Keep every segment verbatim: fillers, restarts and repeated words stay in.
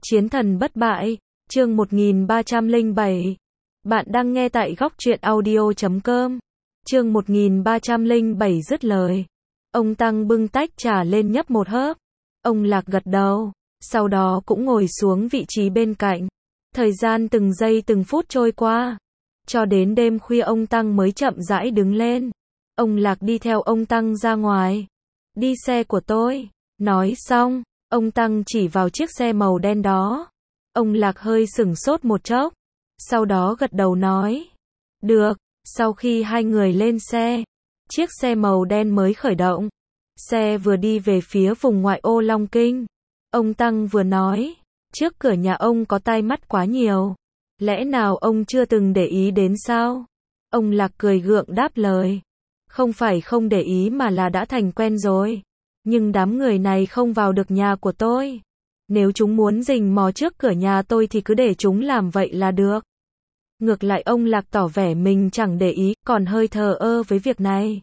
Chiến thần bất bại, chương một nghìn ba trăm lẻ bảy. Bạn đang nghe tại góc truyện audio chấm com. Chương một nghìn ba trăm lẻ bảy dứt lời. Ông Tăng bưng tách trà lên nhấp một hớp. Ông Lạc gật đầu, sau đó cũng ngồi xuống vị trí bên cạnh. Thời gian từng giây từng phút trôi qua. Cho đến đêm khuya ông Tăng mới chậm rãi đứng lên. Ông Lạc đi theo ông Tăng ra ngoài. Đi xe của tôi. Nói xong, ông Tăng chỉ vào chiếc xe màu đen đó. Ông Lạc hơi sửng sốt một chốc. Sau đó gật đầu nói. Được, sau khi hai người lên xe, chiếc xe màu đen mới khởi động. Xe vừa đi về phía vùng ngoại ô Long Kinh. Ông Tăng vừa nói, trước cửa nhà ông có tai mắt quá nhiều. Lẽ nào ông chưa từng để ý đến sao? Ông Lạc cười gượng đáp lời. Không phải không để ý mà là đã thành quen rồi. Nhưng đám người này không vào được nhà của tôi. Nếu chúng muốn rình mò trước cửa nhà tôi thì cứ để chúng làm vậy là được. Ngược lại ông Lạc tỏ vẻ mình chẳng để ý, còn hơi thờ ơ với việc này.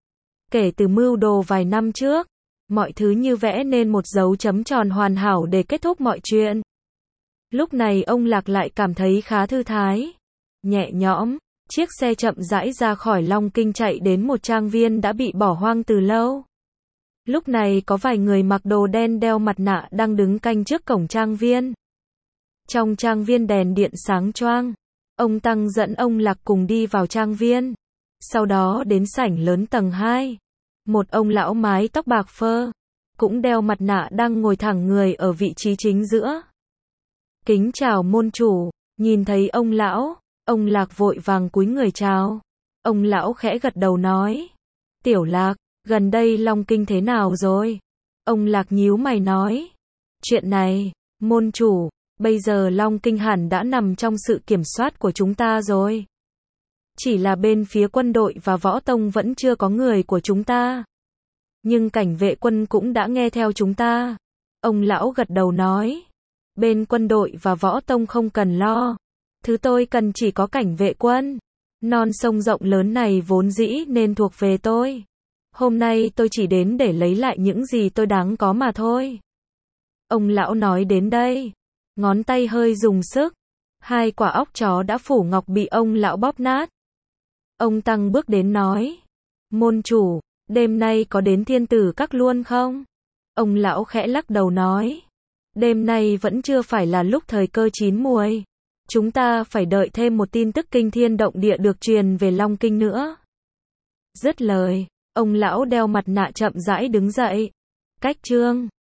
Kể từ mưu đồ vài năm trước, mọi thứ như vẽ nên một dấu chấm tròn hoàn hảo để kết thúc mọi chuyện. Lúc này ông Lạc lại cảm thấy khá thư thái, nhẹ nhõm. Chiếc xe chậm rãi ra khỏi Long Kinh chạy đến một trang viên đã bị bỏ hoang từ lâu. Lúc này có vài người mặc đồ đen đeo mặt nạ đang đứng canh trước cổng trang viên. Trong trang viên đèn điện sáng choang. Ông Tăng dẫn ông Lạc cùng đi vào trang viên. Sau đó đến sảnh lớn tầng hai. Một ông lão mái tóc bạc phơ, cũng đeo mặt nạ đang ngồi thẳng người ở vị trí chính giữa. Kính chào môn chủ. Nhìn thấy ông lão, ông Lạc vội vàng cúi người chào. Ông lão khẽ gật đầu nói. Tiểu Lạc, gần đây Long Kinh thế nào rồi? Ông Lạc nhíu mày nói. Chuyện này, môn chủ, bây giờ Long Kinh hẳn đã nằm trong sự kiểm soát của chúng ta rồi. Chỉ là bên phía quân đội và võ tông vẫn chưa có người của chúng ta. Nhưng cảnh vệ quân cũng đã nghe theo chúng ta. Ông lão gật đầu nói. Bên quân đội và võ tông không cần lo. Thứ tôi cần chỉ có cảnh vệ quân. Non sông rộng lớn này vốn dĩ nên thuộc về tôi. Hôm nay tôi chỉ đến để lấy lại những gì tôi đáng có mà thôi. Ông lão nói đến đây, ngón tay hơi dùng sức. Hai quả óc chó đã phủ ngọc bị ông lão bóp nát. Ông Tăng bước đến nói. Môn chủ, đêm nay có đến thiên tử các luôn không? Ông lão khẽ lắc đầu nói. Đêm nay vẫn chưa phải là lúc thời cơ chín muồi. Chúng ta phải đợi thêm một tin tức kinh thiên động địa được truyền về Long Kinh nữa. Dứt lời, ông lão đeo mặt nạ chậm rãi đứng dậy. Cách chương